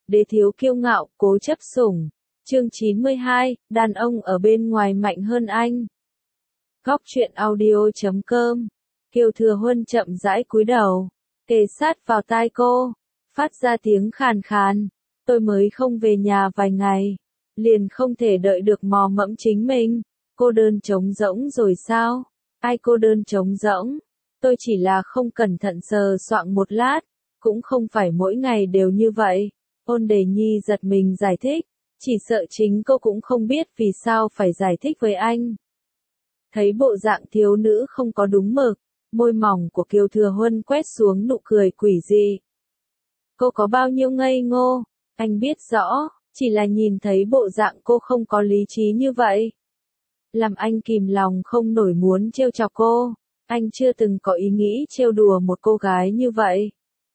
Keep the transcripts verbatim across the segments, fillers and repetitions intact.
đế thiếu kiêu ngạo, cố chấp sủng. Chương chín mươi hai, đàn ông ở bên ngoài mạnh hơn anh. Góc truyện audio chấm com. Kiều Thừa Huân chậm rãi cúi đầu, kề sát vào tai cô, phát ra tiếng khàn khàn. Tôi mới không về nhà vài ngày, liền không thể đợi được mò mẫm chính mình. Cô đơn trống rỗng rồi sao? Ai cô đơn trống rỗng? Tôi chỉ là không cẩn thận sờ soạng một lát, cũng không phải mỗi ngày đều như vậy. Ôn Đề Nhi giật mình giải thích, chỉ sợ chính cô cũng không biết vì sao phải giải thích với anh. Thấy bộ dạng thiếu nữ không có đúng mực, môi mỏng của Kiều Thừa Huân quét xuống nụ cười quỷ dị. Cô có bao nhiêu ngây ngô, anh biết rõ, chỉ là nhìn thấy bộ dạng cô không có lý trí như vậy. Làm anh kìm lòng không nổi muốn trêu chọc cô, anh chưa từng có ý nghĩ trêu đùa một cô gái như vậy.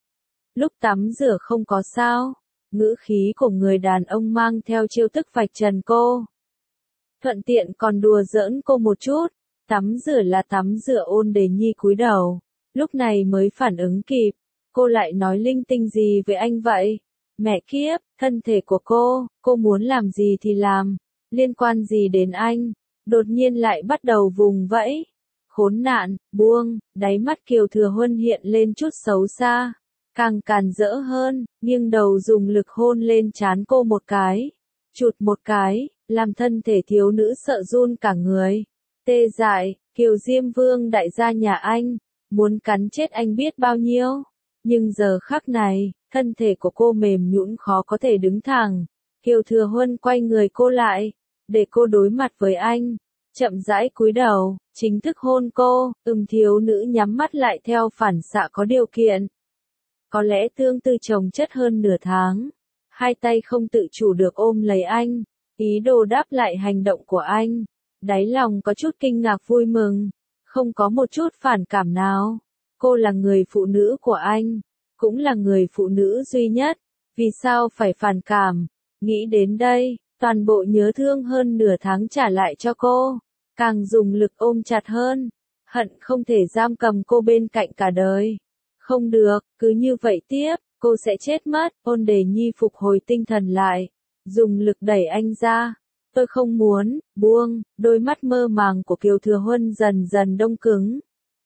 Lúc tắm rửa không có sao, ngữ khí của người đàn ông mang theo chiêu thức vạch trần cô. Thuận tiện còn đùa giỡn cô một chút, tắm rửa là tắm rửa. Ôn Đề Nhi cúi đầu, lúc này mới phản ứng kịp, cô lại nói linh tinh gì với anh vậy? Mẹ kiếp, thân thể của cô, cô muốn làm gì thì làm, liên quan gì đến anh? Đột nhiên lại bắt đầu vùng vẫy. Khốn nạn, buông, đáy mắt Kiều Thừa Huân hiện lên chút xấu xa, càng càn rỡ hơn, nghiêng đầu dùng lực hôn lên trán cô một cái, chụt một cái, làm thân thể thiếu nữ sợ run cả người. Tê dại, Kiều Diêm Vương đại gia nhà anh, muốn cắn chết anh biết bao nhiêu. Nhưng giờ khắc này, thân thể của cô mềm nhũn khó có thể đứng thẳng. Kiều Thừa Huân quay người cô lại, để cô đối mặt với anh, chậm rãi cúi đầu, chính thức hôn cô. Ừm, thiếu nữ nhắm mắt lại theo phản xạ có điều kiện. Có lẽ tương tư chồng chất hơn nửa tháng, hai tay không tự chủ được ôm lấy anh, ý đồ đáp lại hành động của anh. Đáy lòng có chút kinh ngạc vui mừng, không có một chút phản cảm nào. Cô là người phụ nữ của anh, cũng là người phụ nữ duy nhất, vì sao phải phản cảm? Nghĩ đến đây, toàn bộ nhớ thương hơn nửa tháng trả lại cho cô, càng dùng lực ôm chặt hơn, hận không thể giam cầm cô bên cạnh cả đời. Không được, cứ như vậy tiếp, cô sẽ chết mất. Ôn Đề Nhi phục hồi tinh thần lại, dùng lực đẩy anh ra. Tôi không muốn, buông. Đôi mắt mơ màng của Kiều Thừa Huân dần dần đông cứng.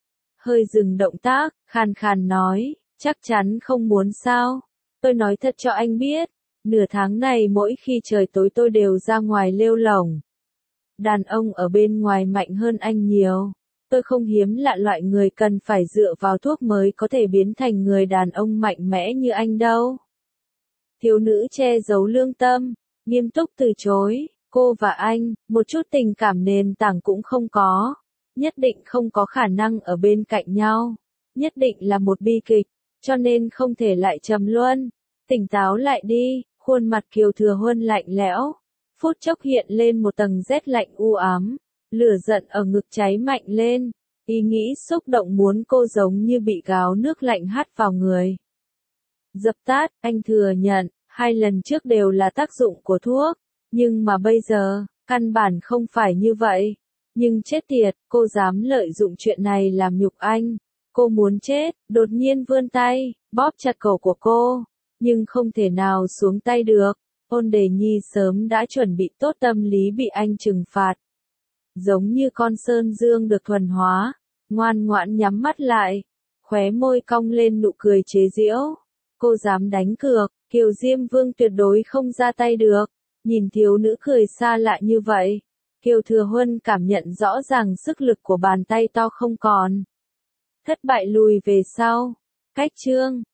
Hơi dừng động tác, khàn khàn nói, chắc chắn không muốn sao? Tôi nói thật cho anh biết, nửa tháng này mỗi khi trời tối tôi đều ra ngoài lêu lổng. Đàn ông ở bên ngoài mạnh hơn anh nhiều. Tôi không hiếm lạ loại người cần phải dựa vào thuốc mới có thể biến thành người đàn ông mạnh mẽ như anh đâu. Thiếu nữ che giấu lương tâm, nghiêm túc từ chối. Cô và anh, một chút tình cảm nền tảng cũng không có. Nhất định không có khả năng ở bên cạnh nhau. Nhất định là một bi kịch, cho nên không thể lại trầm luân. Tỉnh táo lại đi. Khuôn mặt Kiều Thừa Huân lạnh lẽo, phút chốc hiện lên một tầng rét lạnh u ám. Lửa giận ở ngực cháy mạnh lên, ý nghĩ xúc động muốn cô giống như bị gáo nước lạnh hắt vào người. Dập tắt, anh thừa nhận, hai lần trước đều là tác dụng của thuốc, nhưng mà bây giờ, căn bản không phải như vậy. Nhưng chết tiệt, cô dám lợi dụng chuyện này làm nhục anh. Cô muốn chết, đột nhiên vươn tay, bóp chặt cổ của cô, nhưng không thể nào xuống tay được. Ôn Đề Nhi sớm đã chuẩn bị tốt tâm lý bị anh trừng phạt. Giống như con sơn dương được thuần hóa, ngoan ngoãn nhắm mắt lại, khóe môi cong lên nụ cười chế giễu. Cô dám đánh cược, Kiều Diêm Vương tuyệt đối không ra tay được. Nhìn thiếu nữ cười xa lạ như vậy, Kiều Thừa Huân cảm nhận rõ ràng sức lực của bàn tay to không còn. Thất bại lùi về sau. Cách chương